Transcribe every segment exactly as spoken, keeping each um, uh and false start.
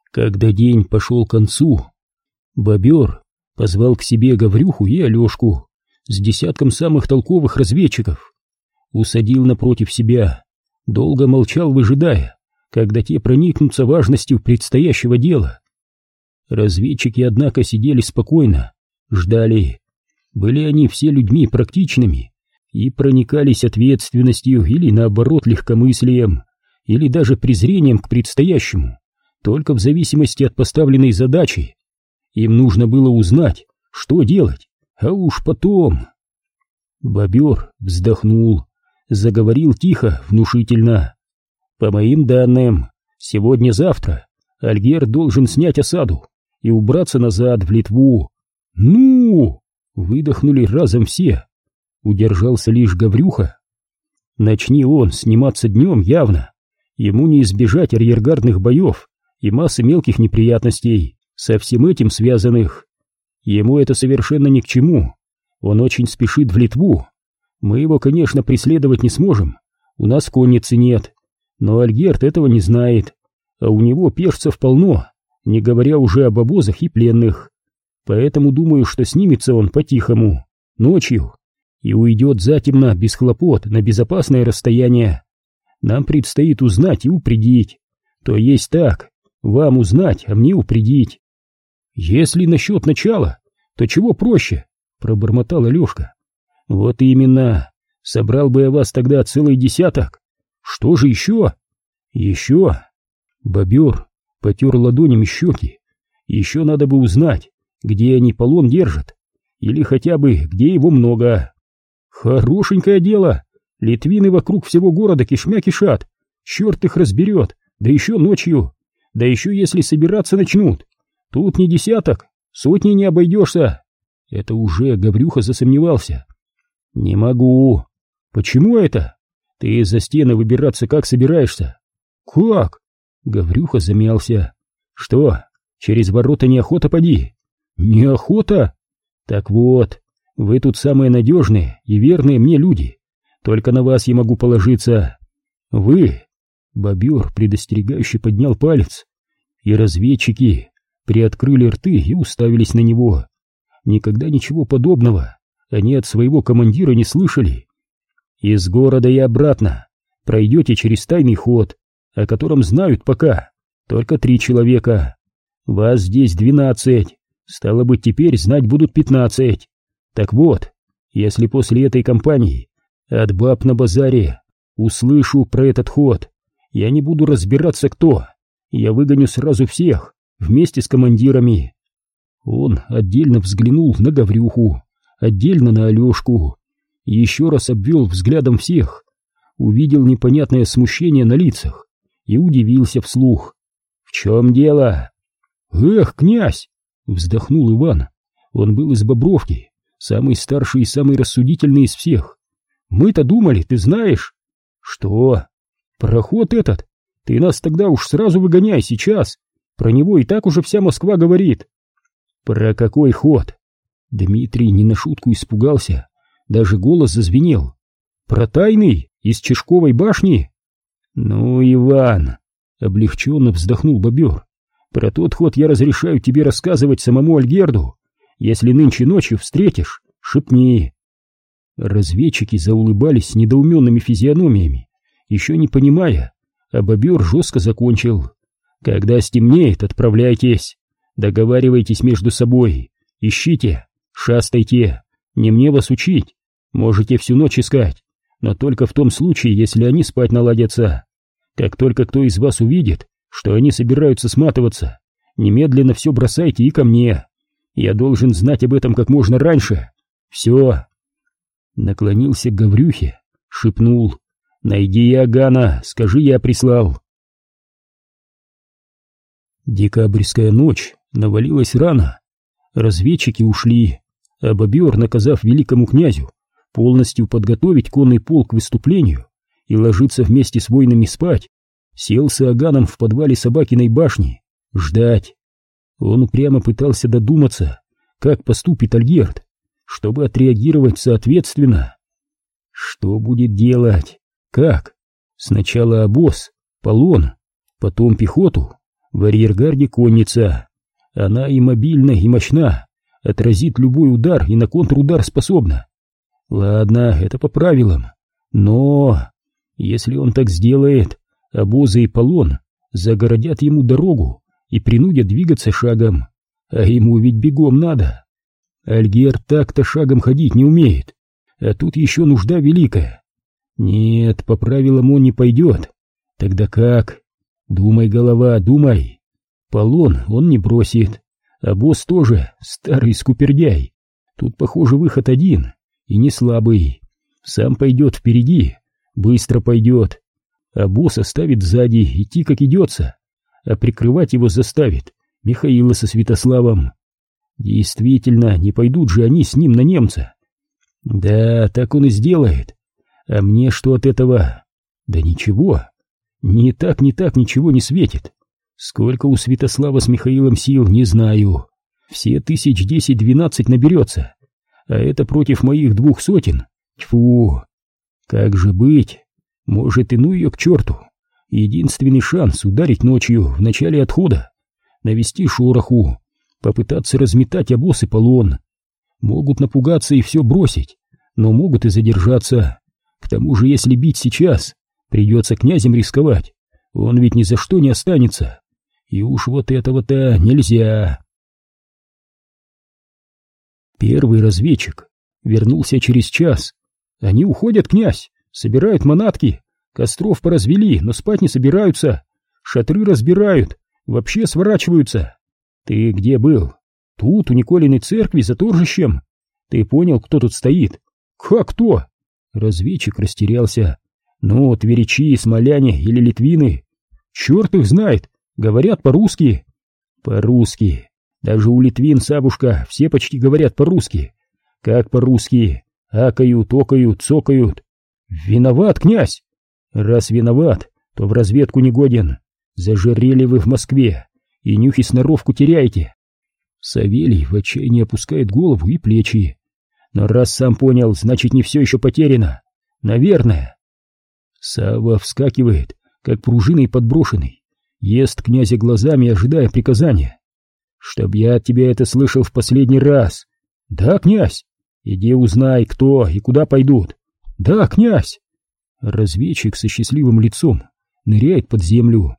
Когда день пошел к концу, бобер позвал к себе Гаврюху и Алешку с десятком самых толковых разведчиков, усадил напротив себя, долго молчал, выжидая, когда те проникнутся важностью предстоящего дела. Разведчики, однако, сидели спокойно, ждали. Были они все людьми практичными и проникались ответственностью или, наоборот, легкомыслием, или даже презрением к предстоящему, только в зависимости от поставленной задачи. Им нужно было узнать, что делать, а уж потом... Бобер вздохнул, заговорил тихо, внушительно. По моим данным, сегодня-завтра Альгер должен снять осаду и убраться назад в Литву. Ну! Выдохнули разом все. Удержался лишь Гаврюха. Начни он сниматься днем, явно ему не избежать арьергардных боев и массы мелких неприятностей, со всем этим связанных. Ему это совершенно ни к чему. Он очень спешит в Литву. Мы его, конечно, преследовать не сможем, у нас конницы нет, но Альгерд этого не знает, а у него пешцев полно, не говоря уже об обозах и пленных. Поэтому думаю, что снимется он по-тихому, ночью, и уйдет затемно, без хлопот, на безопасное расстояние. Нам предстоит узнать и упредить. То есть так, вам узнать, а мне упредить. Если насчет начала, то чего проще, пробормотал Алешка. Вот именно, собрал бы я вас тогда целый десяток. Что же еще? Еще? Бобер потер ладонями щеки. Еще надо бы узнать, где они полон держат, или хотя бы где его много. Хорошенькое дело, литвины вокруг всего города кишмя кишат, черт их разберет, да еще ночью, да еще если собираться начнут. Тут не десяток, сотни не обойдешься. Это уже Гаврюха засомневался. Не могу. Почему это? Ты из-за стены выбираться как собираешься? Как? Гаврюха замялся. Что, через ворота неохота поди? Неохота? Так вот, вы тут самые надежные и верные мне люди. Только на вас я могу положиться. Вы... Бобер предостерегающе поднял палец, и разведчики приоткрыли рты и уставились на него. Никогда ничего подобного они от своего командира не слышали. Из города и обратно пройдете через тайный ход, о котором знают пока только три человека. Вас здесь двенадцать, стало быть, теперь знать будут пятнадцать. Так вот, если после этой кампании от баб на базаре услышу про этот ход, я не буду разбираться кто, я выгоню сразу всех вместе с командирами. Он отдельно взглянул на Гаврюху, отдельно на Алешку, еще раз обвел взглядом всех, увидел непонятное смущение на лицах и удивился вслух. «В чем дело?» «Эх, князь!» — вздохнул Иван. Он был из Бобровки, самый старший и самый рассудительный из всех. «Мы-то думали, ты знаешь...» «Что?» «Пароход этот! Ты нас тогда уж сразу выгоняй сейчас! Про него и так уже вся Москва говорит!» «Про какой ход?» Дмитрий не на шутку испугался, даже голос зазвенел. «Про тайный, из Чешковой башни?» «Ну, Иван!» — облегченно вздохнул Бобер. «Про тот ход я разрешаю тебе рассказывать самому Альгерду. Если нынче ночью встретишь, шепни!» Разведчики заулыбались с недоуменными физиономиями, еще не понимая, а Бобер жестко закончил. «Когда стемнеет, отправляйтесь, договаривайтесь между собой, ищите, шастайте, не мне вас учить, можете всю ночь искать, но только в том случае, если они спать наладятся. Как только кто из вас увидит, что они собираются сматываться, немедленно все бросайте и ко мне. Я должен знать об этом как можно раньше. Все!» Наклонился к Гаврюхе, шепнул: «Найди Иоганна, скажи, я прислал». Декабрьская ночь навалилась рано. Разведчики ушли, а Бобер, наказав великому князю полностью подготовить конный полк к выступлению и ложиться вместе с воинами спать, сел с Иоганном в подвале Собакиной башни ждать. Он упрямо пытался додуматься, как поступит Альгерд, чтобы отреагировать соответственно. Что будет делать? Как? Сначала обоз, полон, потом пехоту, В арьергарде конница. Она и мобильна, и мощна, отразит любой удар и на контрудар способна. Ладно, это по правилам. Но если он так сделает, обозы и полон загородят ему дорогу и принудят двигаться шагом. А ему ведь бегом надо. Альгер так-то шагом ходить не умеет. А тут еще нужда великая. Нет, по правилам он не пойдет. Тогда как? Думай, голова, думай. Полон он не бросит. А босс тоже старый скупердяй. Тут, похоже, выход один. И не слабый. Сам пойдет впереди. Быстро пойдет. А босс оставит сзади идти как идется. А прикрывать его заставит Михаила со Святославом. Действительно, не пойдут же они с ним на немца. Да, так он и сделает. А мне что от этого? Да ничего. Ни так, ни так ничего не светит. Сколько у Святослава с Михаилом сил, не знаю. Все тысяч десять-двенадцать наберется. А это против моих двух сотен. Тьфу. Как же быть? Может, и ну ее к черту. Единственный шанс ударить ночью в начале отхода. Навести шороху. Попытаться разметать обоз и полон. Могут напугаться и все бросить, но могут и задержаться. К тому же, если бить сейчас, придется князем рисковать. Он ведь ни за что не останется. И уж вот этого-то нельзя. Первый разведчик вернулся через час. Они уходят, князь, собирают манатки. Костров поразвели, но спать не собираются. Шатры разбирают, вообще сворачиваются. Ты где был? Тут, у Николиной церкви, за торжищем. Ты понял, кто тут стоит? Как кто? Разведчик растерялся. Ну, тверичи, смоляне или литвины. Черт их знает, говорят по-русски. По-русски. Даже у литвин, Сабушка, все почти говорят по-русски. Как по-русски? Акают, окают, цокают. Виноват, князь. Раз виноват, то в разведку не годен. Зажирели вы в Москве и нюхи сноровку теряете. Савелий в отчаянии опускает голову и плечи. Но раз сам понял, значит, не все еще потеряно. Наверное. Савва вскакивает, как пружиной подброшенный, ест князя глазами, ожидая приказания. Чтоб я от тебя это слышал в последний раз. Да, князь? Иди узнай, кто и куда пойдут. Да, князь. Разведчик со счастливым лицом ныряет под землю.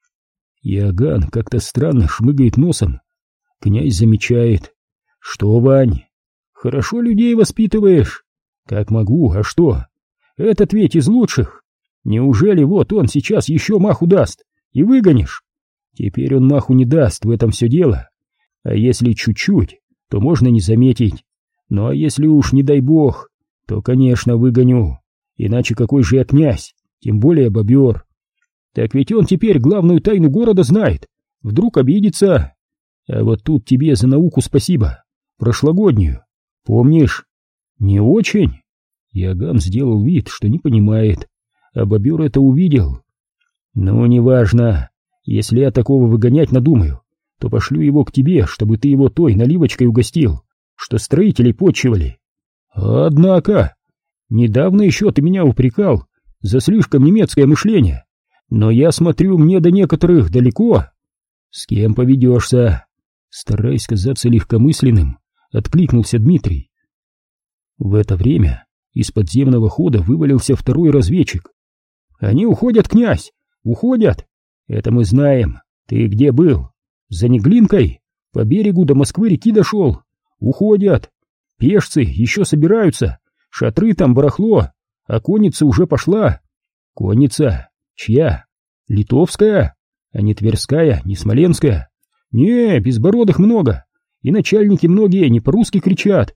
Иоганн как-то странно шмыгает носом. Князь замечает. Что, Вань, хорошо людей воспитываешь? Как могу, а что? Этот ведь из лучших. Неужели вот он сейчас еще маху даст и выгонишь? Теперь он маху не даст, в этом все дело. А если чуть-чуть, то можно не заметить. Ну а если уж не дай бог, то, конечно, выгоню. Иначе какой же я князь, тем более бобер. Так ведь он теперь главную тайну города знает. Вдруг обидится. А вот тут тебе за науку спасибо. Прошлогоднюю. Помнишь? Не очень. Иоганн сделал вид, что не понимает. А бобер это увидел. Ну, неважно. Если я такого выгонять надумаю, то пошлю его к тебе, чтобы ты его той наливочкой угостил, что строителей подчивали. Однако, недавно еще ты меня упрекал за слишком немецкое мышление. Но я смотрю, мне до некоторых далеко. С кем поведешься? Стараясь казаться легкомысленным, откликнулся Дмитрий. В это время из подземного хода вывалился второй разведчик. Они уходят, князь, уходят. Это мы знаем. Ты где был? За Неглинкой? По берегу до Москвы-реки дошел. Уходят. Пешцы еще собираются. Шатры там, барахло. А конница уже пошла. Конница? Чья? Литовская? А не Тверская, не Смоленская? Не, безбородых много. И начальники многие не по-русски кричат.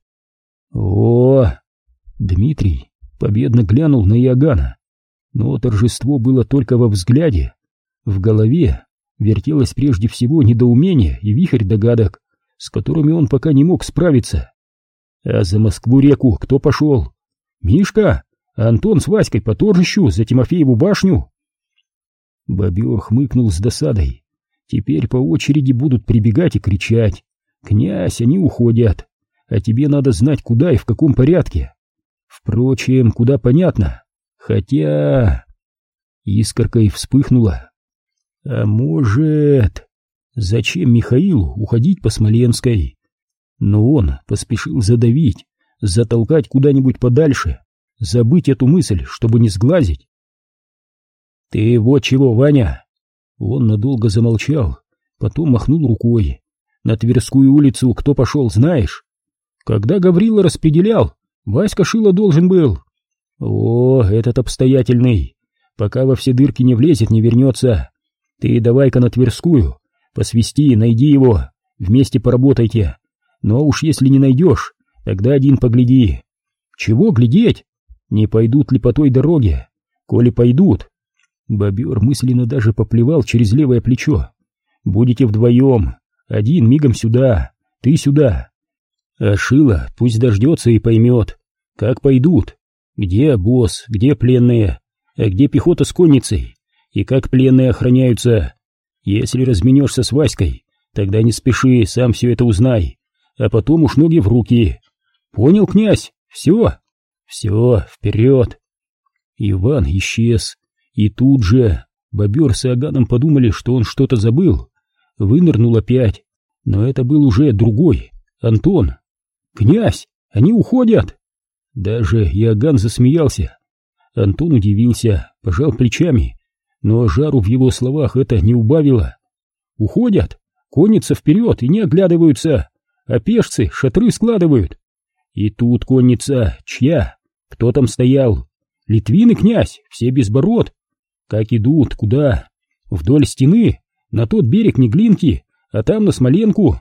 О! Дмитрий победно глянул на Иоганна. Но торжество было только во взгляде. В голове вертелось прежде всего недоумение и вихрь догадок, с которыми он пока не мог справиться. А за Москву-реку кто пошел? Мишка? А Антон с Васькой по торжищу за Тимофееву башню? Бобер хмыкнул с досадой. Теперь по очереди будут прибегать и кричать. «Князь, они уходят, а тебе надо знать, куда и в каком порядке». Впрочем, куда понятно. Хотя... Искоркой вспыхнула. А может... Зачем Михаилу уходить по Смоленской? Но он поспешил задавить, затолкать куда-нибудь подальше, забыть эту мысль, чтобы не сглазить. «Ты вот чего, Ваня!» Он надолго замолчал, потом махнул рукой. «На Тверскую улицу кто пошел, знаешь? Когда Гаврила распределял, Васька Шила должен был. О, этот обстоятельный, пока во все дырки не влезет, не вернется. Ты давай-ка на Тверскую, посвисти, найди его, вместе поработайте. Но уж если не найдешь, тогда один погляди». «Чего глядеть? Не пойдут ли по той дороге? Коли пойдут...» Бобер мысленно даже поплевал через левое плечо. «Будете вдвоем, один мигом сюда, ты сюда. А Шила пусть дождется и поймет, как пойдут, где обоз, где пленные, а где пехота с конницей, и как пленные охраняются. Если разменешься с Васькой, тогда не спеши, сам все это узнай, а потом уж ноги в руки. Понял, князь? Все? Все, вперед!» Иван исчез, и тут же Бобер с Иоганном подумали, что он что-то забыл. Вынырнул опять, но это был уже другой, Антон. «Князь, они уходят!» Даже Иоганн засмеялся. Антон удивился, пожал плечами, но жару в его словах это не убавило. «Уходят, конница вперед и не оглядываются, а пешцы шатры складывают. И тут конница чья? Кто там стоял? Литвины, князь, все без бород. Как идут, куда? Вдоль стены, на тот берег Неглинки, а там на Смоленку.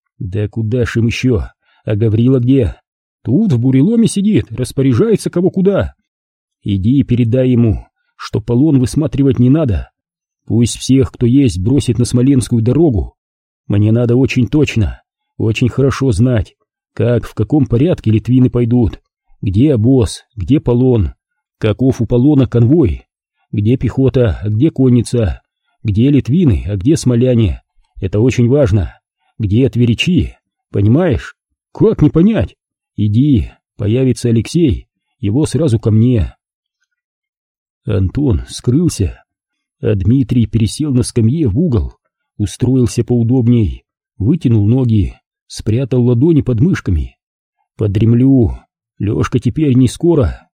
Да куда ж им еще? А Гаврила где? Тут в буреломе сидит, распоряжается кого куда. Иди и передай ему, что полон высматривать не надо. Пусть всех, кто есть, бросит на Смоленскую дорогу. Мне надо очень точно, очень хорошо знать, как, в каком порядке литвины пойдут, где обоз, где полон, каков у полона конвой, где пехота, а где конница, где литвины, а где смоляне. Это очень важно. Где тверичи, понимаешь? Как не понять? Иди, появится Алексей, его сразу ко мне. Антон скрылся, а Дмитрий пересел на скамье в угол, устроился поудобней, вытянул ноги, спрятал ладони под мышками. Подремлю, Лёшка теперь не скоро.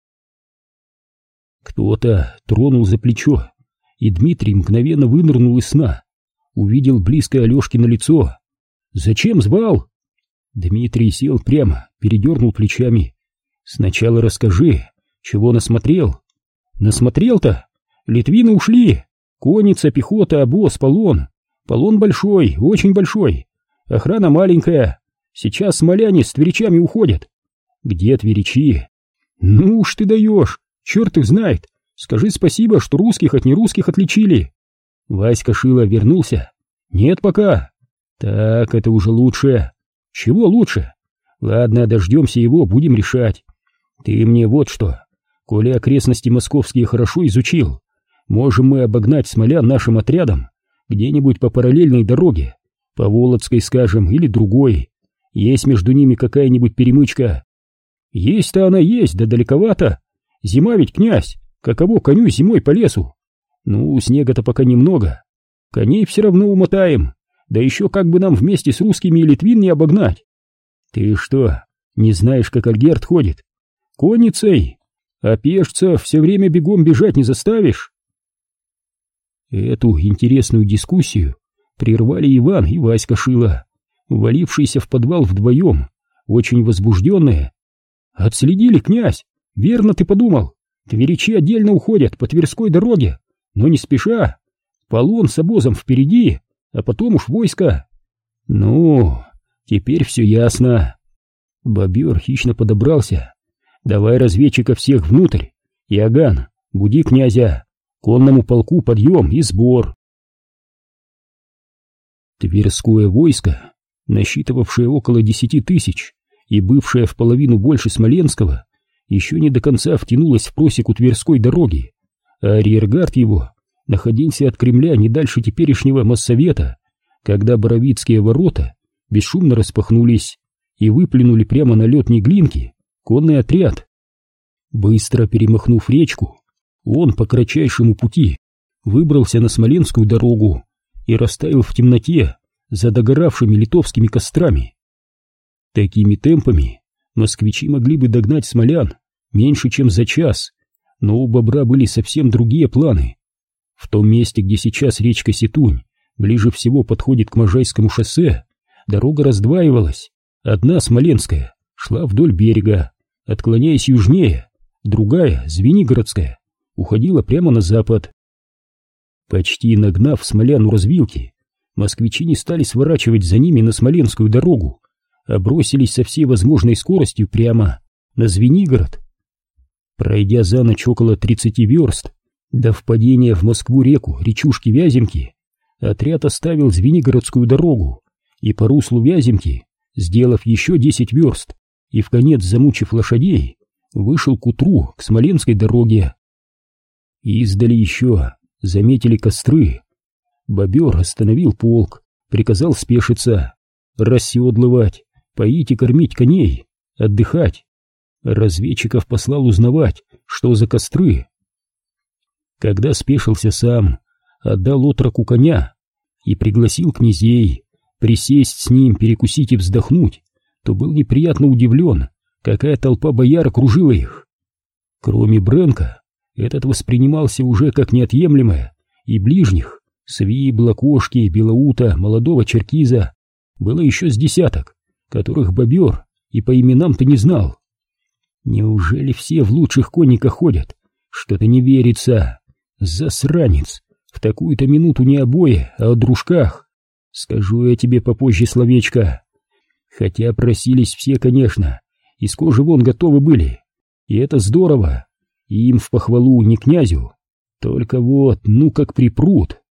Кто-то тронул за плечо, и Дмитрий мгновенно вынырнул из сна, увидел близкое Алёшкино лицо. «Зачем звал?» Дмитрий сел прямо, передернул плечами. «Сначала расскажи, чего насмотрел?» «Насмотрел-то? Литвины ушли. Конница, пехота, обоз, полон. Полон большой, очень большой. Охрана маленькая. Сейчас смоляне с тверичами уходят». «Где тверичи?» «Ну уж ты даешь, черт их знает. Скажи спасибо, что русских от нерусских отличили». «Васька Шила вернулся?» «Нет пока». «Так, это уже лучше». «Чего лучше?» «Ладно, дождемся его, будем решать. Ты мне вот что, коли окрестности московские хорошо изучил, можем мы обогнать смолян нашим отрядом где-нибудь по параллельной дороге, по Володской, скажем, или другой. Есть между ними какая-нибудь перемычка?» «Есть-то она есть, да далековато. Зима ведь, князь, каково коню зимой по лесу? Ну, снега-то пока немного. Коней все равно умотаем, да еще как бы нам вместе с русскими и литвин не обогнать. Ты что, не знаешь, как Альгерд ходит? Конницей, а пешца все время бегом бежать не заставишь». Эту интересную дискуссию прервали Иван и Васька Шила, валившиеся в подвал вдвоем, очень возбужденные. «Отследили, князь, верно ты подумал. Тверичи отдельно уходят по Тверской дороге, но не спеша. Полон с обозом впереди, а потом уж войско». «Ну, теперь все ясно». Бобер хищно подобрался. «Давай разведчиков всех внутрь. Иоганн, буди князя. Конному полку подъем и сбор». Тверское войско, насчитывавшее около десяти тысяч и бывшее в половину больше Смоленского, еще не до конца втянулось в просеку Тверской дороги, а арьергард его находился от Кремля не дальше теперешнего Моссовета, когда Боровицкие ворота бесшумно распахнулись и выплюнули прямо на лед Неглинки конный отряд. Быстро перемахнув речку, он по кратчайшему пути выбрался на Смоленскую дорогу и растаял в темноте за догоравшими литовскими кострами. Такими темпами москвичи могли бы догнать смолян меньше, чем за час, но у Бобра были совсем другие планы. В том месте, где сейчас речка Сетунь ближе всего подходит к Можайскому шоссе, дорога раздваивалась. Одна, Смоленская, шла вдоль берега, отклоняясь южнее, другая, Звенигородская, уходила прямо на запад. Почти нагнав смолян у развилки, москвичи не стали сворачивать за ними на Смоленскую дорогу, а бросились со всей возможной скоростью прямо на Звенигород. Пройдя за ночь около тридцати верст до впадения в Москву-реку речушки Вяземки, отряд оставил Звенигородскую дорогу и по руслу Вяземки, сделав еще десять верст и вконец замучив лошадей, вышел к утру к Смоленской дороге. Издали еще заметили костры. Бобер остановил полк, приказал спешиться, расседлывать, поить и кормить коней, отдыхать. Разведчиков послал узнавать, что за костры. Когда спешился сам, отдал отроку коня и пригласил князей присесть с ним, перекусить и вздохнуть, то был неприятно удивлен, какая толпа бояр окружила их. Кроме Бренка, этот воспринимался уже как неотъемлемое, и ближних, Свиб, Лакошки, Белоута, молодого черкиза, было еще с десяток, которых Бобер и по именам-то не знал. Неужели все в лучших конниках ходят? Что-то не верится. Засранец, в такую-то минуту не о бое, а о дружках. Скажу я тебе попозже словечко. Хотя просились все, конечно, из кожи вон готовы были. И это здорово. Им в похвалу, не князю. Только вот, ну как припрут.